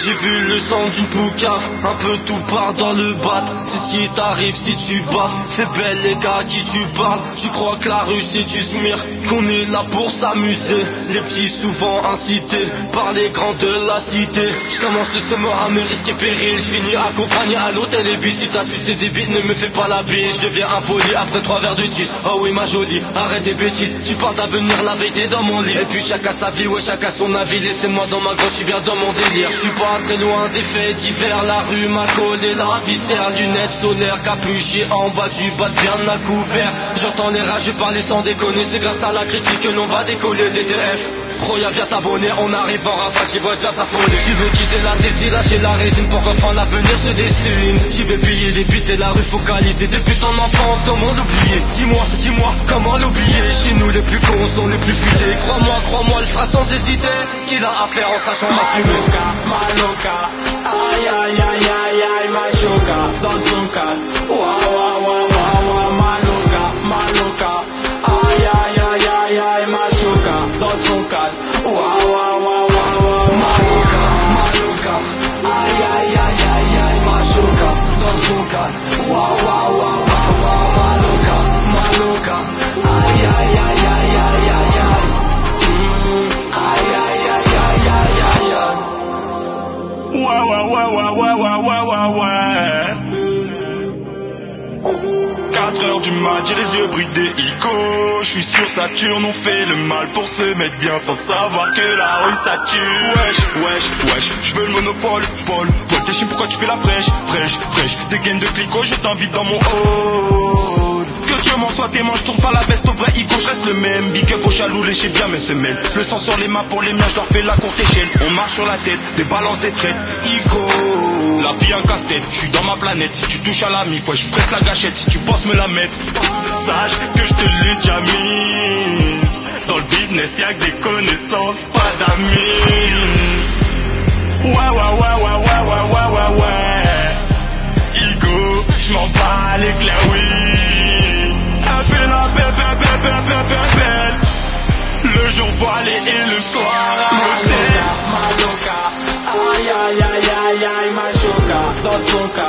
J'ai vu le sang d'une poucave, un peu tout part dans le bat. C'est ce qui t'arrive si tu baves. Fais belle les gars à qui tu parles. Tu crois que la rue c'est du smear, qu'on est là pour s'amuser. Les petits souvent incités par les grands de la cité. Je commence le summer à mes risques et périls. Je finis accompagné à l'hôtel et bis. Si t'as sucé des bites, ne me fais pas la bise. Je deviens impoli après 3 verres de tis. Oh oui ma jolie, arrête des bêtises. Tu parles d'avenir, la veille t'es dans mon lit. Et puis chacun sa vie, ouais chacun son avis. Laissez-moi dans ma grotte, je suis bien dans mon délire. Je suis pas très loin des faits divers. La rue m'a collé la viscère. Lunettes solaires, capuché en bas du bas bien à couvert. J'entends les rageux parler sans déconner. C'est grâce à la critique que l'on va décoller DTF. Roya viens t'abonner, on arrive en rafale, j'y vois déjà sa folie. Tu veux quitter la Tessie, lâcher la résine pour qu'enfin l'avenir se dessine. Tu veux piller les buts et la rue focalisée. Depuis ton enfance, comment l'oublier? Dis-moi, comment l'oublier? Chez nous les plus cons sont les plus futés. Crois-moi, le fera sans hésiter. Ce qu'il a à faire en sachant m'assumer. Maloca, ay ay ay ay ay, machuca, dans son cal. Wa, maloca, ay ay ay ay ay, machuca, dans son cal. Wa, Maluca, ay ay ay ay ay, machuca, dans son cal. Wa, maluca, ay ay ay ay ay ay ay. Ay ay ay ay ay ay ay. Ouais. 4 heures du mat, j'ai les yeux bridés, Ico. Je suis sur Saturne, on fait le mal pour se mettre bien sans savoir que la rue ça tue. Wesh, je veux le monopole, Paul. Toi t'es chine, pourquoi tu fais la fraîche? Des gaines de clico, je t'invite dans mon hall. Que Dieu m'en soit témoin, je tourne pas la veste au vrai Ico, je reste le même. Big up aux jaloux, léchez bien mes semelles. Le sang sur les mains pour les miens, je leur fais la courte échelle. On marche sur la tête, des balances, des traites, Ico. La vie un casse-tête, je suis dans ma planète. Si tu touches à la mif, ouais je presse la gâchette. Si tu penses me la mettre, sache que je te l'ai déjà mise. Dans le business y'a que des connaissances, pas d'amis. Ouais Igo, je m'en bats les clairs, oui. Elle fait la belle. Le jour voilé et le soir à l'hôtel. Maloca, ay ay ay ay ay, machuca, dans son cal.